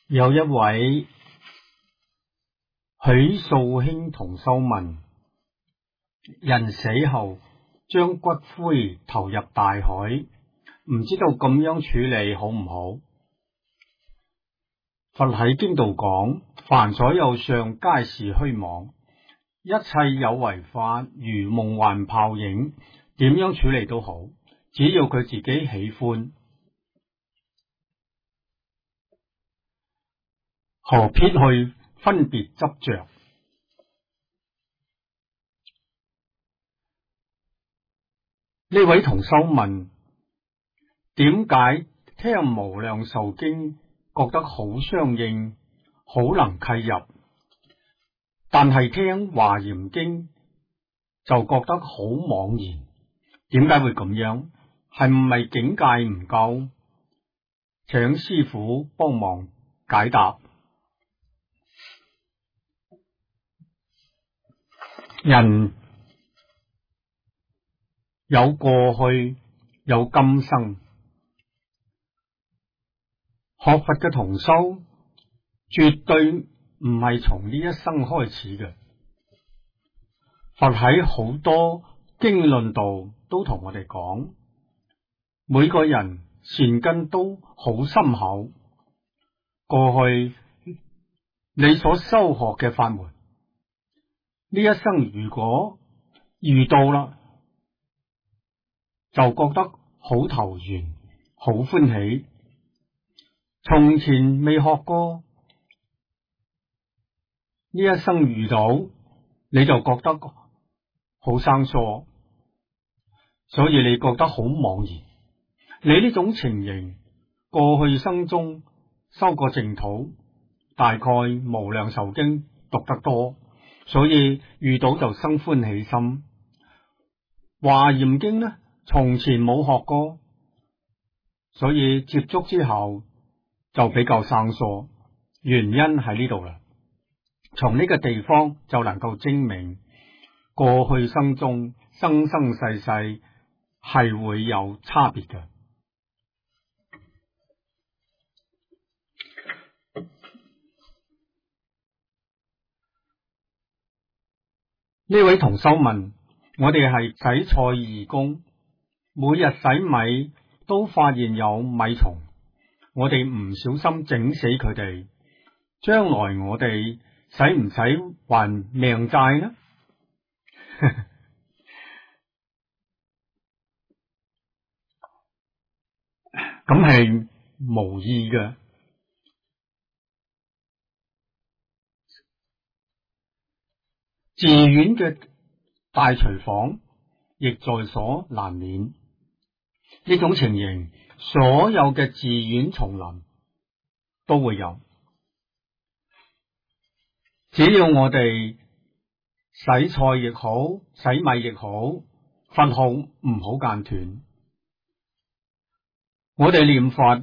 有一位許素卿同修問：人死後將骨灰投入大海，唔知道咁樣處理好唔好？佛喺經度講：凡所有相，皆是虛妄，一切有為法如夢幻泡影，點樣處理都好，只要佢自己喜歡，何必去分別執着？呢位同修問：點解聽無量壽經覺得好相應，好能契入，但係聽華嚴經就覺得好茫然？點解會咁樣？係唔係境界唔夠？請師父幫忙解答。人有過去，有今生。學佛嘅同修絕對唔係從呢一生開始嘅。佛喺好多經論度都同我哋講，每個人善根都好深厚。過去你所修學嘅法門，呢一生如果遇到啦，就覺得好投緣，好歡喜。從前未學過，呢一生遇到，你就覺得好生疏，所以你覺得好茫然。你呢種情形，過去生中修過淨土，大概無量壽經讀得多，所以遇到就生歡喜心。華嚴經呢，從前冇學過，所以接觸之後就比較生疏。原因喺呢度啦，從呢個地方就能夠證明過去生中生生世世係會有差別嘅。呢位同修問：我哋係洗菜義工，每日洗米都發現有米蟲，我哋唔小心整死佢哋，將來我哋使唔使還命債呢？咁係無意嘅。寺院嘅大廚房亦在所難免。呢種情形，所有嘅寺院叢林都會有。只要我哋洗菜亦好，洗米亦好，佛號唔好間斷。我哋念佛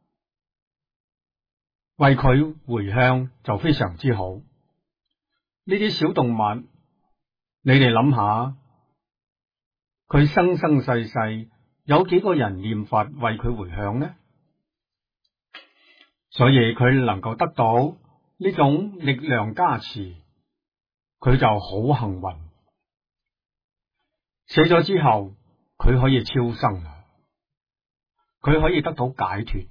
為佢回向就非常之好。呢啲小動物，你哋諗下，佢生生世世有幾個人念佛為佢回向呢？所以佢能夠得到呢種力量加持，佢就好幸運。死咗之後，佢可以超生啦，佢可以得到解脫。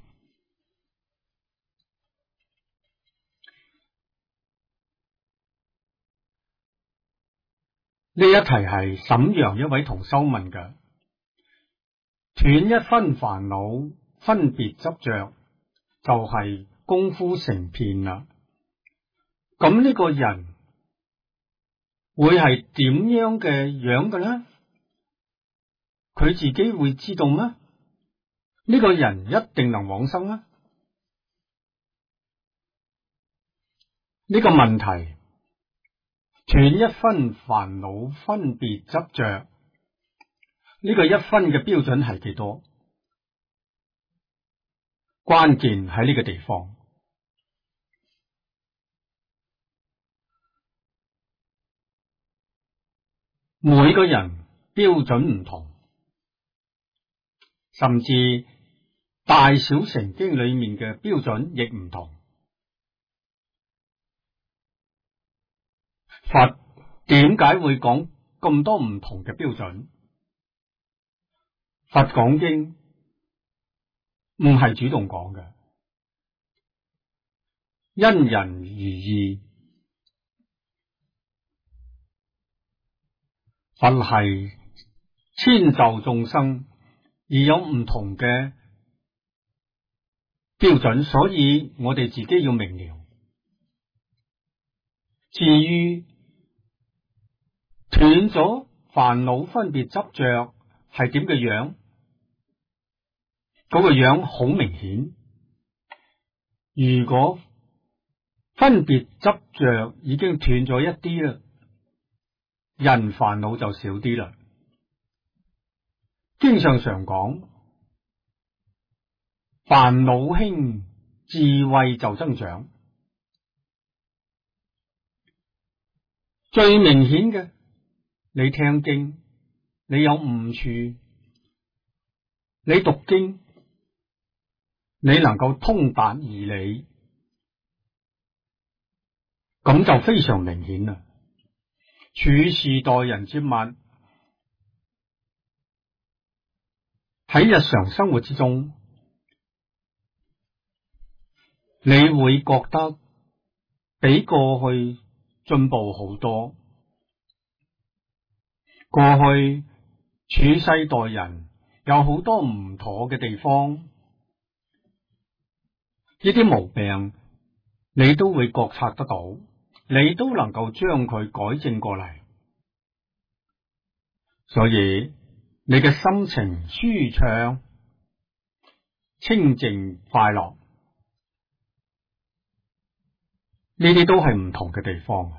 呢一題係瀋陽一位同修問嘅，斷一分煩惱，分別執着，就係功夫成片啦。咁呢個人會係點樣嘅樣嘅呢？佢自己會知道咩？呢個人一定能往生咩？呢個問題，斷一分煩惱，分別執着，呢個一分嘅標準係幾多？關鍵喺呢個地方。每個人標準唔同，甚至大小乘經裏面嘅標準亦唔同。 佛點解會講咁多唔同嘅標準？佛講經唔係主動講嘅，因人而異。佛係遷就眾生而有唔同嘅標準，所以我哋自己要明了。至於斷咗煩惱分別執着係點嘅樣？嗰個樣好明顯。如果分別執着已經斷咗一啲啦，人煩惱就少啲啦。經上常講，煩惱輕，智慧就增長。最明顯嘅，你聽經，你有悟處，你讀經，你能夠通達義理，咁就非常明顯啦。處事待人接物，喺日常生活之中，你會覺得比過去進步好多。過去處世待人有好多唔妥嘅地方，呢啲毛病你都會覺察得到，你都能夠將佢改正過嚟，所以你嘅心情舒暢、清靜、快樂，呢啲都係唔同嘅地方。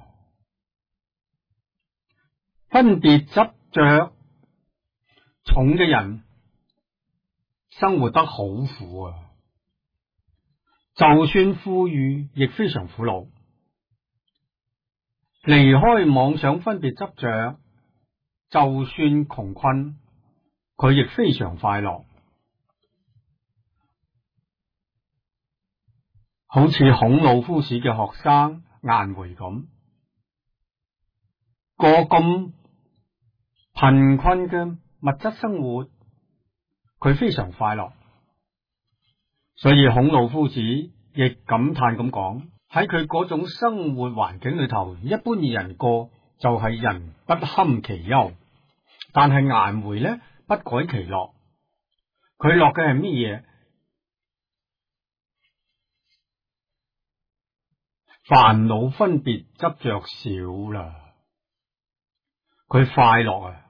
分別執着重嘅人，生活得好苦啊！就算富裕，亦非常苦惱。離開妄想分別執着，就算窮困，佢亦非常快樂。好似孔老夫子嘅學生顏回咁，過咁貧困嘅物質生活，佢非常快樂。所以孔老夫子亦感嘆咁講，喺佢嗰種生活環境裏頭，一般人過就係人不堪其憂，但係顏回呢，不改其樂。佢樂嘅係乜嘢？煩惱分別執着少啦，佢快樂啊！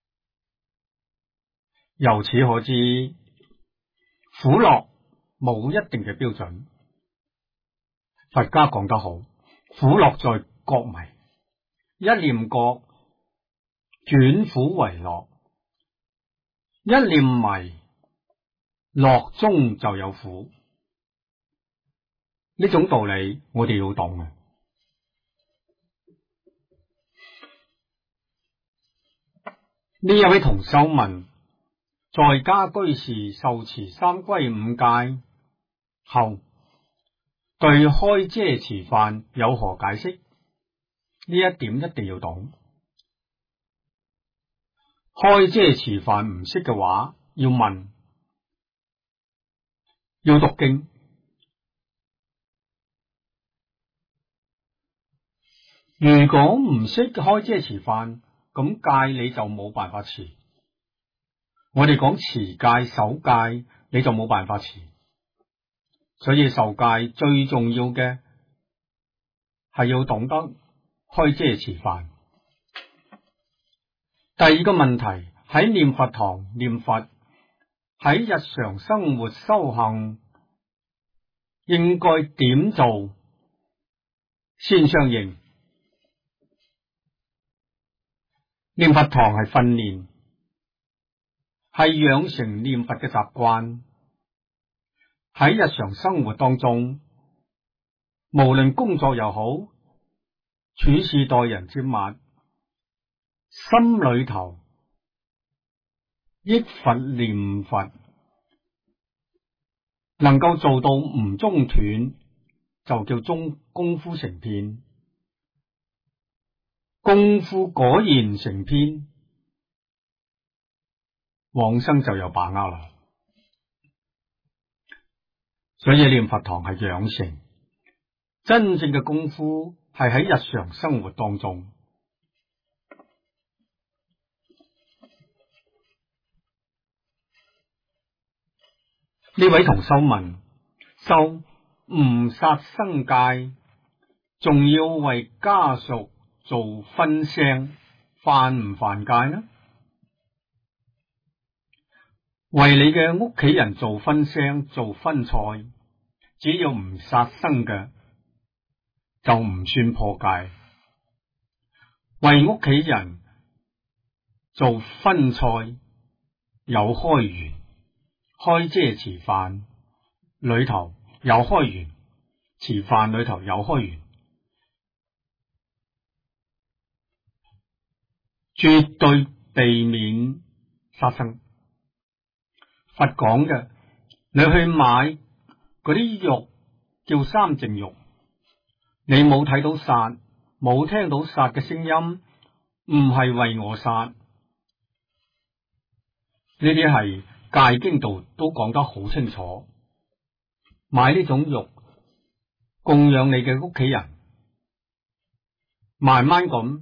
由此可知，苦樂冇一定嘅標準。佛家講得好，苦樂在覺迷，一念覺轉苦為樂，一念迷樂中就有苦。呢種道理我哋要懂嘅。呢一位同修問，在家居士受持三歸五戒後，對開遮持犯有何解釋？呢一點一定要懂。開遮持犯唔識嘅話，要問，要讀經。如果唔識開遮持犯，咁戒你就冇辦法持。我哋講持戒守戒，你就冇辦法持。所以受戒最重要嘅係要懂得開遮持犯。第二個問題，喺念佛堂念佛，喺日常生活修行應該點做先相應？念佛堂係訓練，係養成念佛嘅習慣。喺日常生活當中，無論工作又好，處事待人接物，心裏頭憶佛念佛，能夠做到唔中斷，就叫功夫成片。 功夫果然成偏，往生就有把握啦。所以念佛堂係養成，真正嘅功夫係喺日常生活當中。呢位同修問：修唔殺生戒，仲要為家屬做分腥，犯唔犯戒呢？為你嘅屋企人做分腥、做分菜，只要唔殺生嘅，就唔算破戒。為屋企人做分菜有開緣，開即係持飯裏頭有開緣，持飯裏頭有開緣，絕對避免殺生。佛講嘅，你去買嗰啲肉叫三淨肉，你冇睇到殺，冇聽到殺嘅聲音，唔係為我殺。呢啲係戒經度都講得好清楚。買呢種肉供養你嘅屋企人，慢慢咁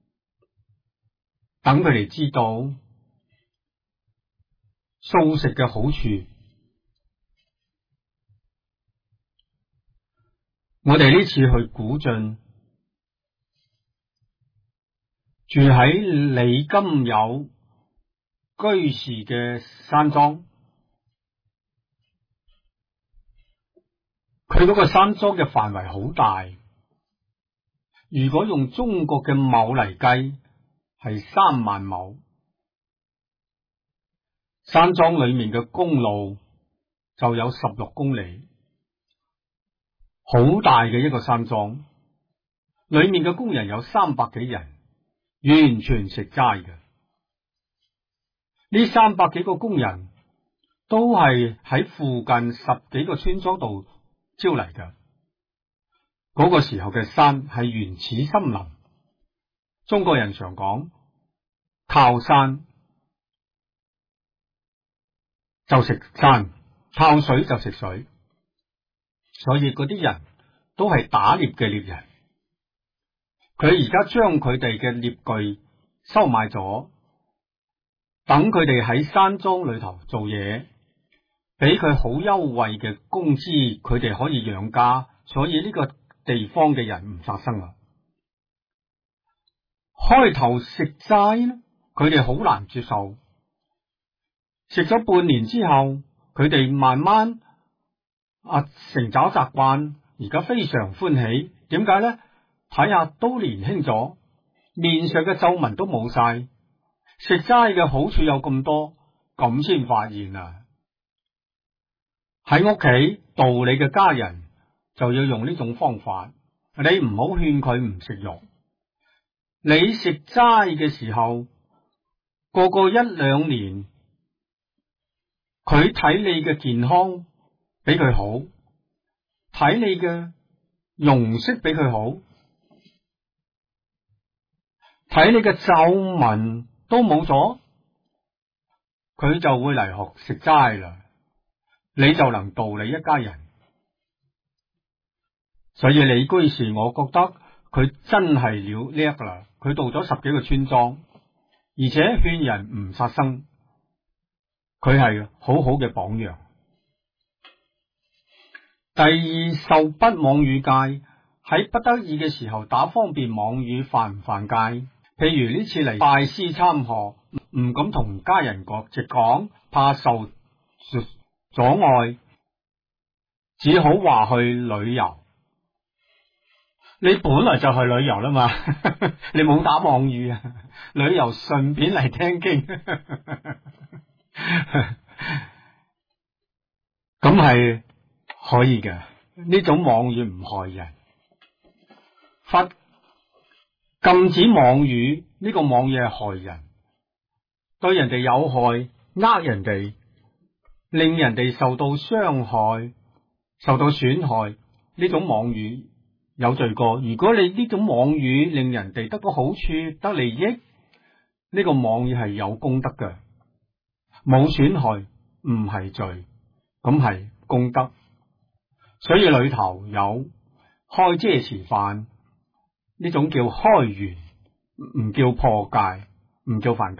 等佢哋知道素食嘅好處。我哋呢次去古晉，住喺李金友居士嘅山莊，佢嗰個山莊嘅範圍好大，如果用中國嘅畝嚟計，係3萬畝。山莊裏面嘅公路就有16公里，好大嘅一個山莊，裏面嘅工人有300幾人，完全食齋嘅。呢300幾個工人都係喺附近10幾個村莊度招嚟嘅。嗰個時候嘅山係原始森林，中國人常講靠山就食山，靠水就食水，所以嗰啲人都係打獵嘅獵人。佢而家將佢哋嘅獵具收買咗，等佢哋喺山莊裏頭做嘢，俾佢好優惠嘅工資，佢哋可以養家，所以呢個地方嘅人唔殺生啊。開頭食齋呢，佢哋好難接受。食咗半年之後，佢哋慢慢成咗習慣，而家非常歡喜。點解呢？睇下都年輕咗，面上嘅皺紋都冇晒。食齋嘅好處有咁多，咁先發現啊！喺屋企道理嘅家人就要用呢種方法，你唔好勸佢唔食肉。你食齋嘅時候，過1-2年，佢睇你嘅健康比佢好，睇你嘅容色比佢好，睇你嘅皺紋都冇咗，佢就會嚟學食齋啦。你就能道理一家人。所以李居士，我覺得佢真係叻啦。佢到咗10幾個村莊，而且勸人唔殺生，佢係好好嘅榜樣。第二，受不妄語戒，喺不得已嘅時候打方便妄語，犯唔犯戒？譬如呢次嚟拜師參學，唔敢同家人直講，怕受阻礙，只好話去旅遊。你本來就去旅遊啦嘛，你冇打妄語啊，旅遊順便嚟聽經，咁係可以嘅。呢種妄語唔害人，佛禁止妄語，呢個妄語係害人，對人哋有害，呃人哋，令人哋受到傷害、受到損害，呢種妄語有罪過。如果你呢種妄語令人哋得到好處、得利益，呢個妄語係有功德嘅，冇損害，唔係罪，咁係功德。所以裏頭有開遮持犯，呢種叫開緣，唔叫破戒，唔叫犯戒。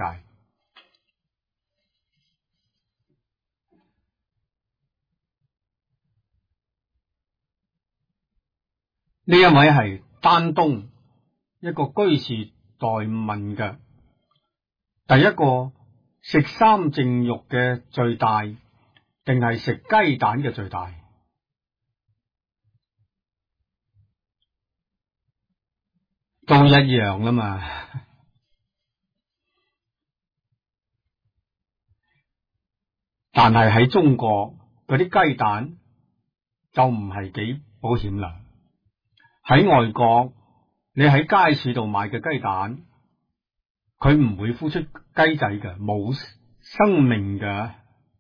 呢一位係丹東一個居士代問嘅，第一個食三淨肉嘅罪大，定係食雞蛋嘅罪大？都一樣啦嘛。但係喺中國嗰啲雞蛋就唔係幾保險啦。喺外國，你喺街市度買嘅雞蛋，佢唔會孵出雞仔嘅，冇生命嘅。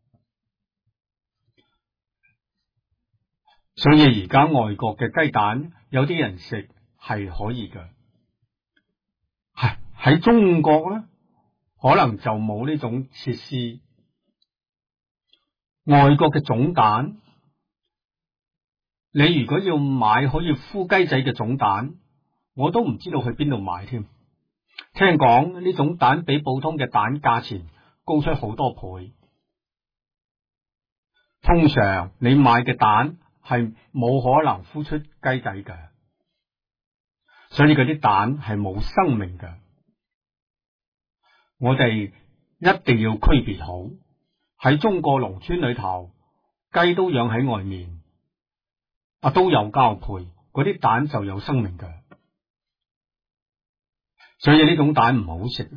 所以而家外國嘅雞蛋，有啲人食係可以嘅。係喺中國咧，可能就冇呢種設施。外國嘅種蛋，你如果要買可以孵雞仔嘅種蛋，我都唔知道去邊度買添。聽講呢種蛋比普通嘅蛋價錢高出好多倍。通常你買嘅蛋係冇可能孵出雞仔嘅，所以嗰啲蛋係冇生命嘅。我哋一定要區別好。喺中國農村裏頭，雞都養喺外面，都有交配，嗰啲蛋就有生命嘅。所以呢種蛋唔好食。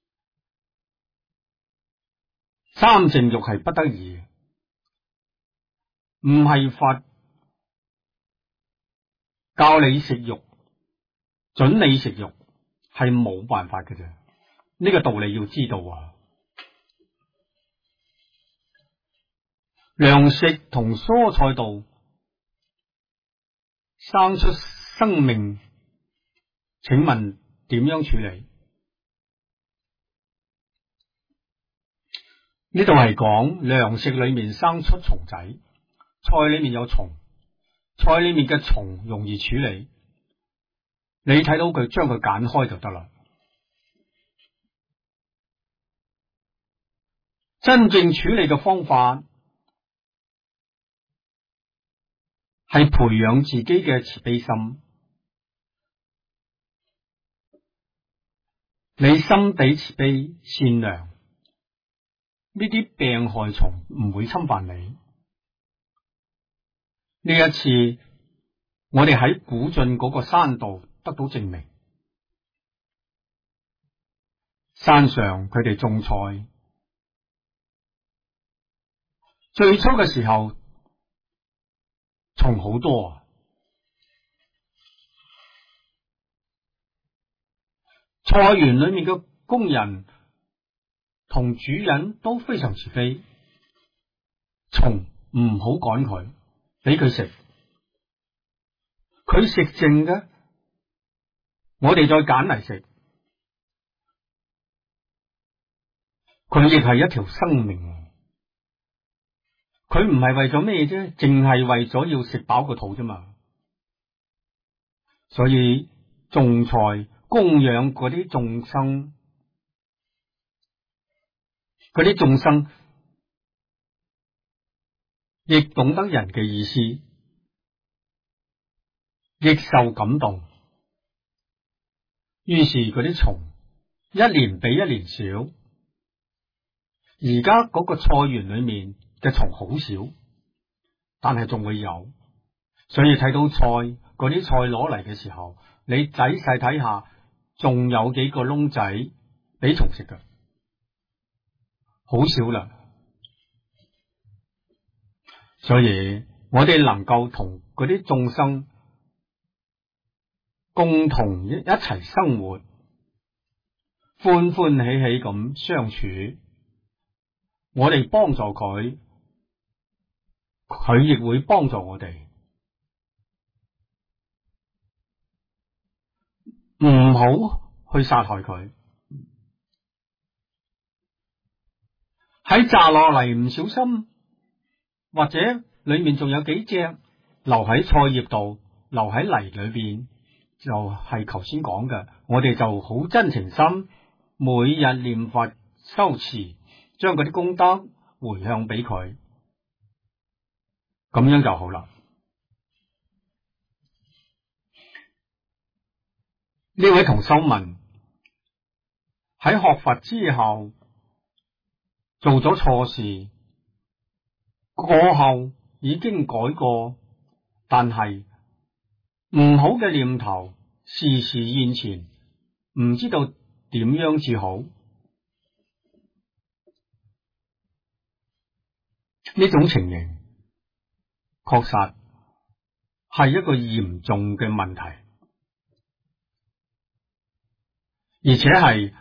三淨肉係不得已，唔係佛教你食肉，准你食肉，係冇辦法嘅啫。呢個道理要知道啊。糧食同蔬菜度生出生命，請問點樣處理？呢度係講糧食裏面生出蟲仔，菜裏面有蟲，菜裏面嘅蟲容易處理，你睇到佢將佢揀開就得啦。真正處理嘅方法係培養自己嘅慈悲心，你心地慈悲善良，呢啲病害蟲唔會侵犯你。呢一次我哋喺古晉嗰個山度得到證明，山上佢哋種菜，最初嘅時候蟲好多啊，菜園裏面嘅工人同主人都非常慈悲，蟲唔好趕佢，俾佢食，佢食剩嘅，我哋再揀嚟食，佢亦係一條生命。佢唔係為咗咩啫，淨係為咗要食飽個肚啫嘛。所以種菜供養嗰啲眾生，嗰啲眾生亦懂得人嘅意思，亦受感動。於是嗰啲蟲一年比一年少。而家嗰個菜園裏面嘅蟲好少，但係仲會有，所以睇到菜嗰啲菜攞嚟嘅時候，你仔細睇下，仲有幾個窿仔俾蟲食㗎，好少啦。所以我哋能夠同嗰啲眾生共同一齊生活，歡歡喜喜咁相處，我哋幫助佢，佢亦會幫助我哋。 唔好去殺害佢。喺摘落嚟唔小心，或者裏面仲有幾隻留喺菜葉度，留喺泥裏邊，就係頭先講嘅，我哋就好真情心，每日念佛修持，將嗰啲功德回向俾佢，咁樣就好啦。呢位同修問，喺學佛之後做咗錯事，過後已經改過，但係唔好嘅念頭時時現前，唔知道點樣至好。呢種情形確實係一個嚴重嘅問題，而且係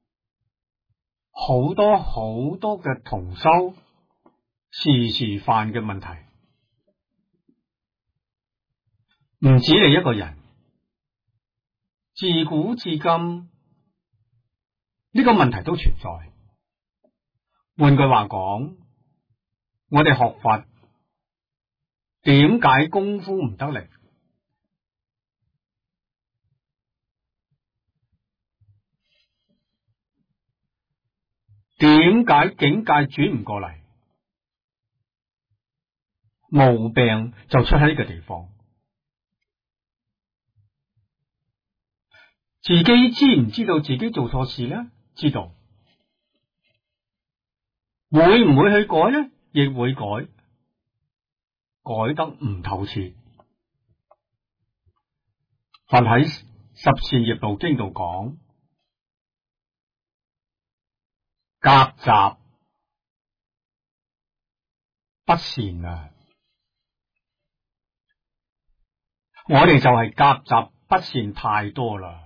好多嘅同修時時犯嘅問題，唔止你一個人，自古至今呢個問題都存在。換句話講，我哋學佛點解功夫唔得力？點解境界轉唔過嚟？毛病就出喺呢個地方。自己知唔知道自己做錯事呢？知道。會唔會去改呢？亦會改，改得唔透徹。佛喺十善業道經度講，夾雜不善啊！我哋就係夾雜不善太多啦。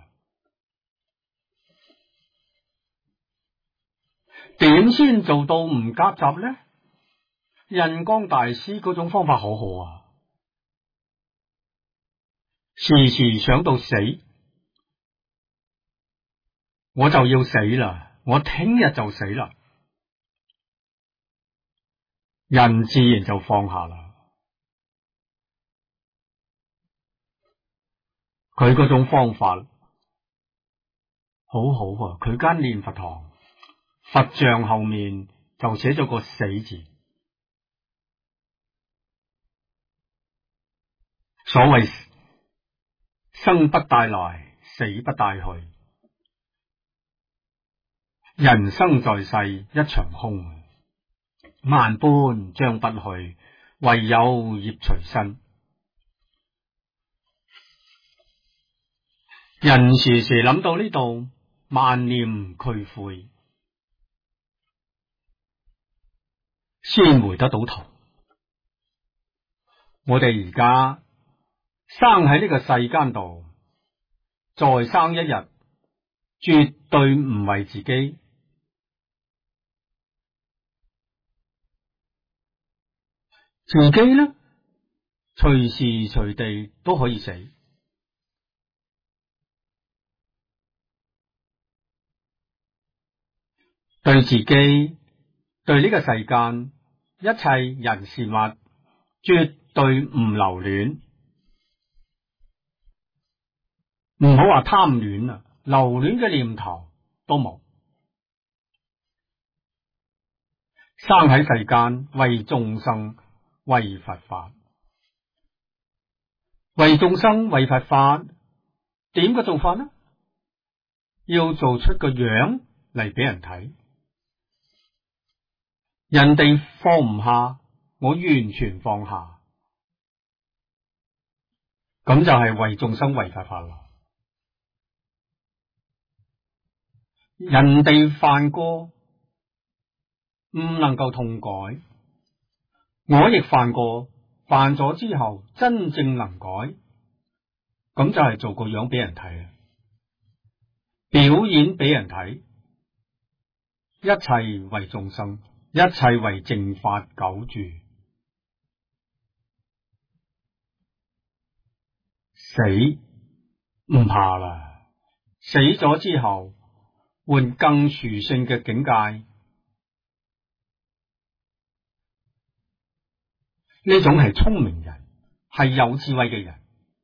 點先做到唔夾雜呢？印光大師嗰種方法好好啊，時時想到死，我就要死啦，我聽日就死啦，人自然就放下啦。佢嗰種方法好好啊，佢間念佛堂佛像後面就寫咗個死字。所謂生不帶來，死不帶去，人生在世一場空，萬般將不去，唯有業隨身。人時時諗到呢度，萬念俱灰，先回得到頭。我哋而家生喺呢個世間度，再生一日，絕對唔為自己。自己呢，隨時隨地都可以死。對自己，對呢個世間一切人事物，絕對唔留戀。唔好話貪戀啊，留戀嘅念頭都冇。生喺世間，為眾生，為佛法，為眾生，為佛法，點個做法呢？要做出個樣嚟俾人睇。人哋放唔下，我完全放下，咁就係為眾生為佛法啦。人哋犯過，唔能夠痛改，我亦犯過，犯咗之後真正能改，咁就係做個樣俾人睇，表演俾人睇，一切為眾生，一切為正法久住。死唔怕啦， 死咗之後換更殊勝嘅境界。呢種係聰明人，係有智慧嘅人。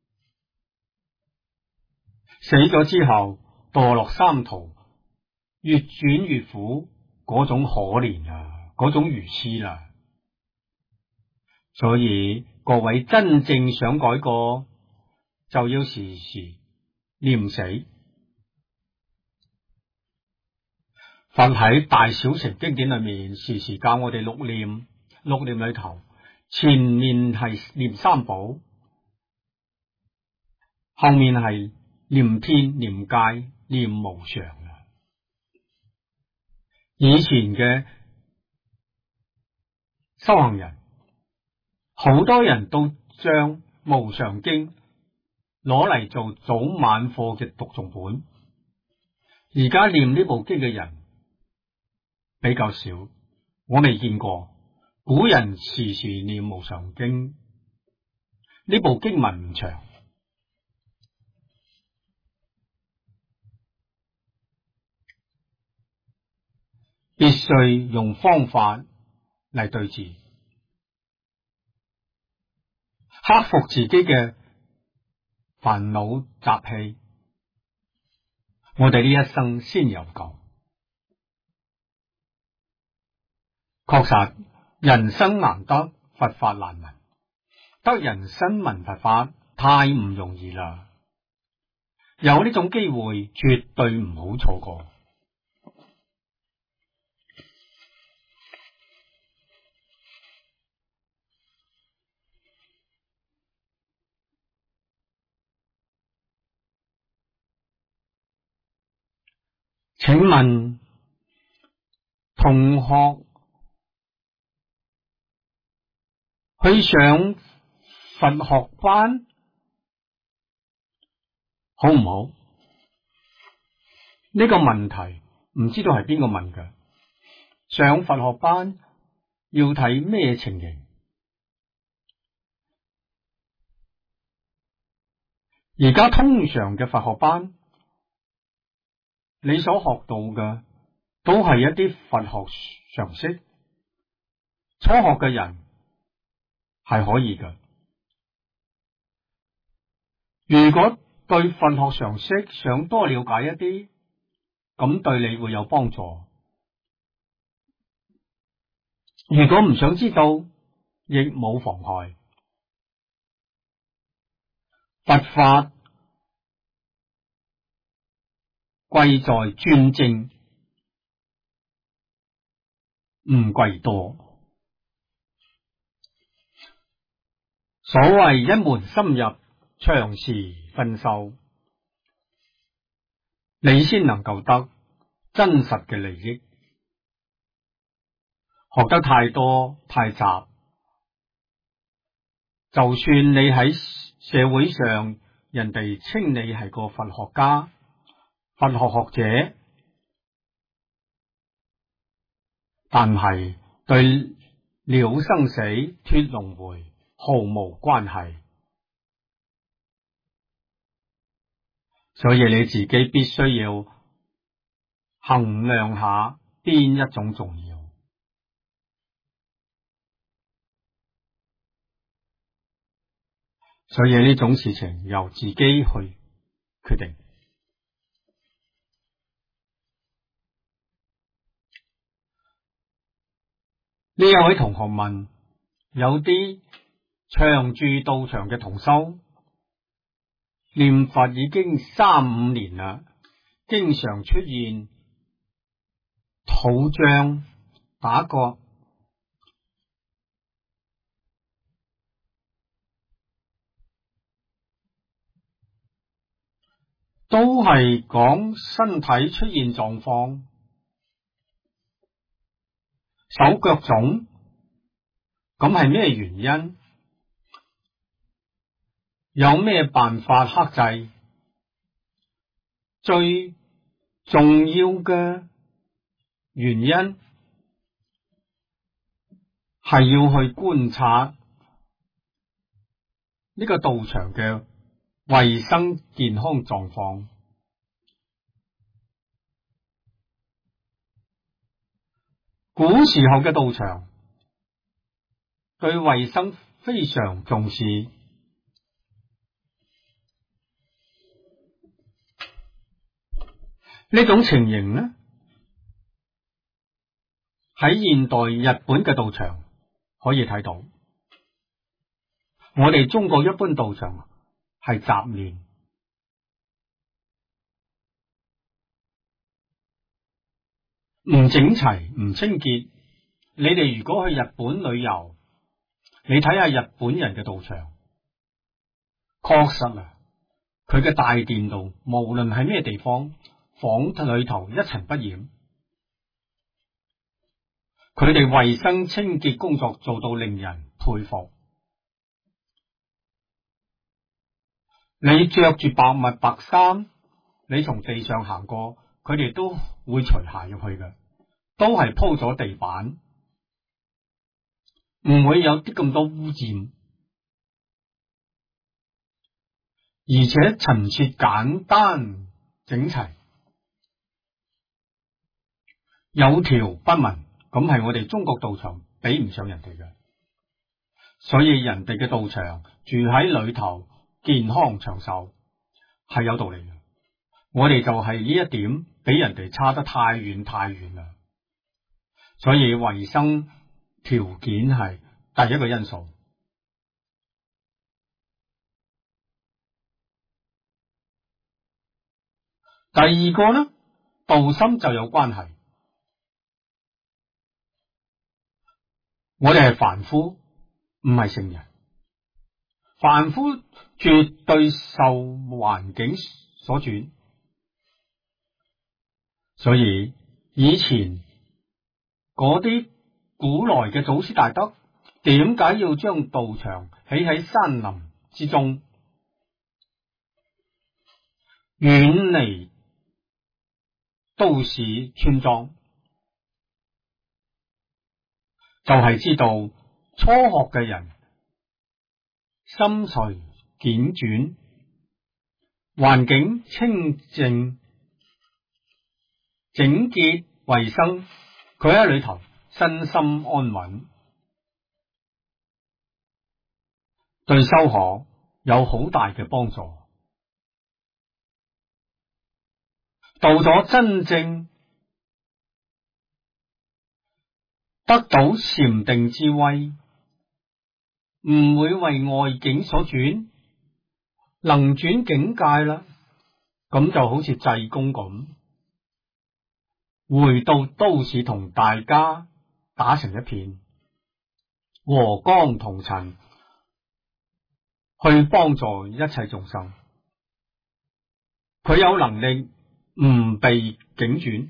死咗之後墮落三途，越轉越苦，嗰種可憐啊，嗰種愚痴啦。所以各位真正想改過，就要時時念死。佛喺大小乘經典裏面時時教我哋六念，六念裏頭前面係念三寶，後面係念天、念戒、念無常啊。以前嘅修行人，好多人都將無常經攞嚟做早晚課嘅讀誦本。而家念呢部經嘅人比較少，我未見過。古人時時念無常經，呢部經文唔長，必須用方法嚟對治，克服自己嘅煩惱習氣，我哋呢一生先有救。確實人生難得，佛法難聞，得人身聞佛法太唔容易啦。有呢種機會，絕對唔好錯過。請問同學去上佛學班好唔好？呢個問題唔知道係邊個問嘅。上佛學班要睇咩情形？而家通常嘅佛學班，你所學到嘅都係一啲佛學常識，初學嘅人係可以嘅。如果對佛學常識想多了解一啲，咁對你會有幫助。如果唔想知道，亦冇妨害。佛法貴在專精，唔貴多。所謂一門深入，長時熏修，你先能夠得真實嘅利益。學得太多太雜，就算你喺社會上人哋稱你係個佛學家、佛學學者，但係對了生死脫輪迴毫無關係。所以你自己必須要衡量下邊一種重要。所以呢種事情由自己去決定。呢一位同學問，有啲長住道場嘅同修，念佛已經3-5年啦，經常出現肚脹、打嗝，都係講身體出現狀況，手腳腫，咁係咩原因？有咩辦法克制？最重要嘅原因係要去觀察呢個道場嘅衛生健康狀況， 古時候嘅道場對衛生非常重視，呢種情形呢，喺現代日本嘅道場可以睇到。我哋中國一般道場係雜亂，唔整齊，唔清潔。你哋如果去日本旅遊，你睇下日本人嘅道場，確實啊，佢嘅大殿度，無論係咩地方，房裏頭一塵不染。佢哋衛生清潔工作做到令人佩服。你着住白襪白衫，你從地上行過，佢哋都會除鞋入去嘅，都係鋪咗地板，唔會有啲咁多污漬，而且陳設簡單整齊，有條不紊，咁係我哋中國道場比唔上人哋嘅。所以人哋嘅道場住喺裏頭健康長壽係有道理嘅，我哋就係呢一點比人哋差得太遠太遠啦。所以衛生條件係第一個因素。第二個呢，道心就有關係。我哋係凡夫，唔係聖人。凡夫絕對受環境所轉，所以以前嗰啲古來嘅祖師大德，點解要將道場起喺山林之中，遠離都市村莊？就係知道初學嘅人心隨境轉，環境清淨整潔衛生，佢喺裏頭身心安穩，對修學有好大嘅幫助。到咗真正得到禪定智慧，唔會為外境所轉，能轉境界啦，咁就好似濟公咁，回到都市同大家打成一片，和光同塵，去幫助一切眾生。佢有能力唔被境轉，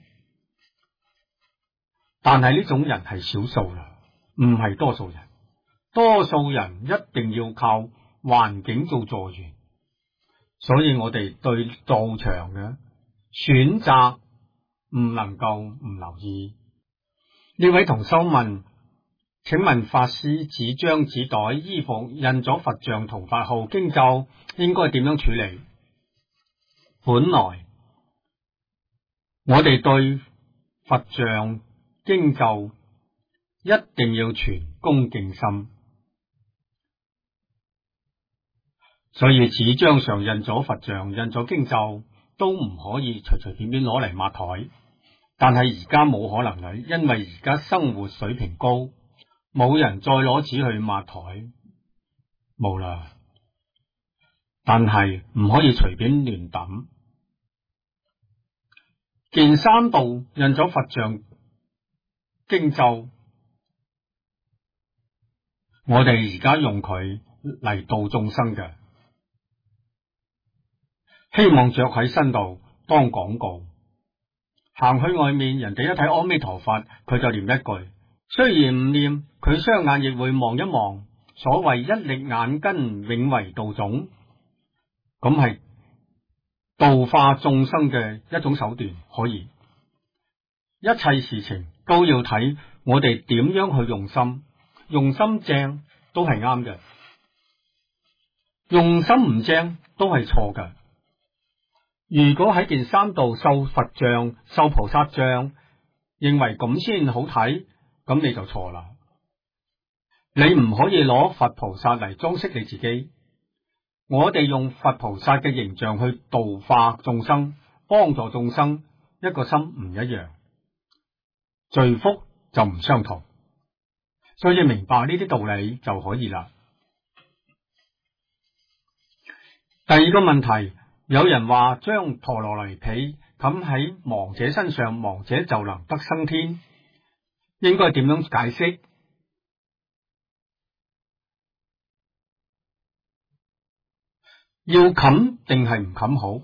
但係呢種人係少數啦，唔係多數人。多數人一定要靠環境做助緣，所以我哋對道場嘅選擇唔能夠唔留意。呢位同修問，請問法師紙張紙袋衣服印咗佛像同法號經咒應該點樣處理？本來我哋對佛像經咒一定要存恭敬心，所以紙張上印咗佛像、印咗經咒都唔可以隨隨便便攞嚟抹台。但係而家冇可能啦，因為而家生活水平高，冇人再攞紙去抹台，冇啦。但係唔可以隨便亂抌。件衫度印咗佛像經咒，我哋而家用佢嚟度眾生嘅，希望着喺身度當廣告。行去外面，人哋一睇阿彌陀佛，佢就念一句，雖然唔念，佢雙眼亦會望一望。所謂一力眼根永為道種，咁係度化眾生嘅一種手段。可以，一切事情都要睇我哋點樣去用心，用心正都係啱嘅，用心唔正都係錯嘅。如果喺件衫度繡佛像、繡菩薩像，認為咁先好睇， 咁你就錯啦。你唔可以攞佛菩薩嚟裝飾你自己。我哋用佛菩薩嘅形象去度化眾生，幫助眾生，一個心唔一樣，罪福就唔相同。所以明白呢啲道理就可以啦。第二個問題，有人話將陀羅尼被冚喺亡者身上，亡者就能得生天，應該點樣解釋？要冚定係唔冚好？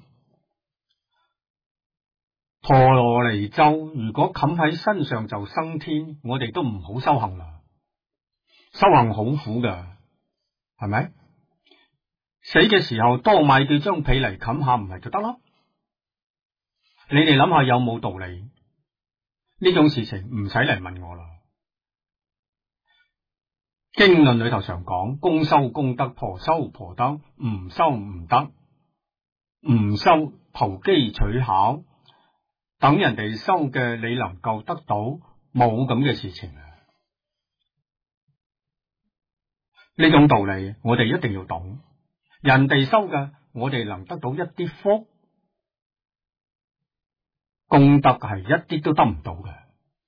陀羅尼咒如果冚喺身上就生天，我哋都唔好修行啦。修行好苦噶，係咪？死嘅時候多買幾張被嚟冚下，唔係就得咯？你哋諗下有冇道理？呢種事情唔使嚟問我啦。經論裏頭常講，公修公德，婆修婆德，唔修唔得，唔修投機取巧，等人哋修嘅你能夠得到，冇咁嘅事情啊！呢種道理我哋一定要懂，人哋修嘅我哋能得到一啲福，功德係一啲都得唔到嘅。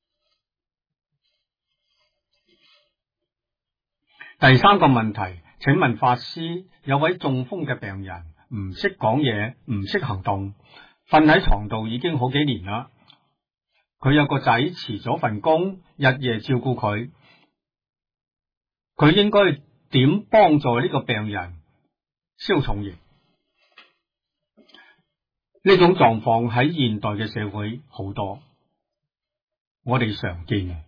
第三個問題，請問法師，有位中風嘅病人唔識講嘢，唔識行動，瞓喺床度已經好幾年啦。佢有個仔辭咗份工，日夜照顧佢，佢應該點幫助呢個病人消重業？呢種狀況喺現代嘅社會好多，我哋常見嘅，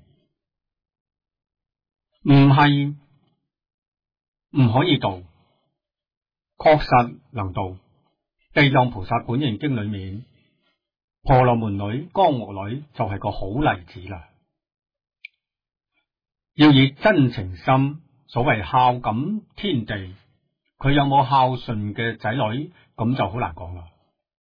唔係唔可以度，確實能度。地藏菩薩本願經裏面，婆羅門女、江木女就係個好例子啦。要以真情心，所謂孝感天地，佢有冇孝順嘅仔女，咁就好難講啦。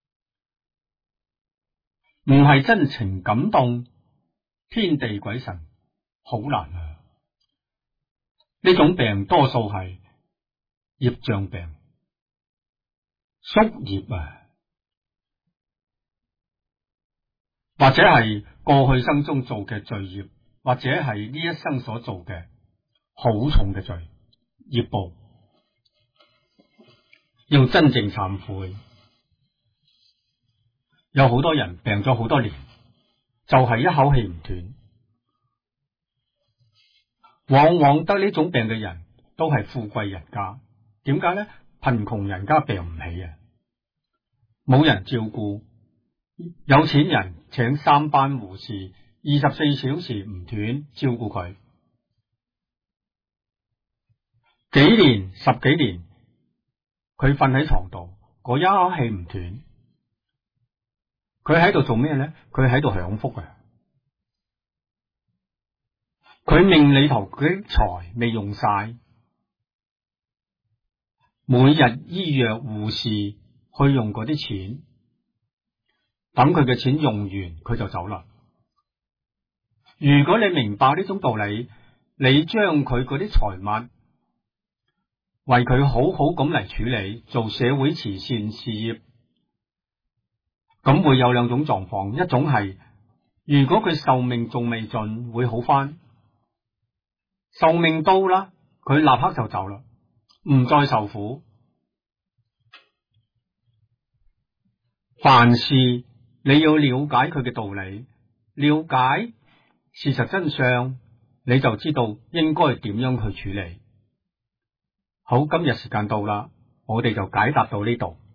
唔係真情感動天地鬼神，好難啊！呢種病多數係業障病、宿業啊，或者係過去生中做嘅罪業，或者係呢一生所做嘅好重嘅罪業報，要真正懺悔。有好多人病咗好多年，就係一口氣唔斷，往往得呢種病嘅人都係富貴人家。點解呢？貧窮人家病唔起啊，冇人照顧。有錢人請3班護士，24小時唔斷照顧佢，幾年10幾年，佢瞓喺床度，嗰一口氣唔斷。佢喺度做咩呢？佢喺度享福啊！佢命裏頭嗰啲財未用晒，每日醫藥護士去用嗰啲錢，等佢嘅錢用完，佢就走啦。如果你明白呢種道理，你將佢嗰啲財物為佢好好咁嚟處理，做社會慈善事業，咁會有兩種狀況，一種係如果佢壽命仲未盡，會好返；壽命到啦，佢立刻就走啦，唔再受苦。凡事你要了解佢嘅道理，了解事實真相，你就知道應該點樣去處理。好，今日時間到啦，我哋就解答到呢度。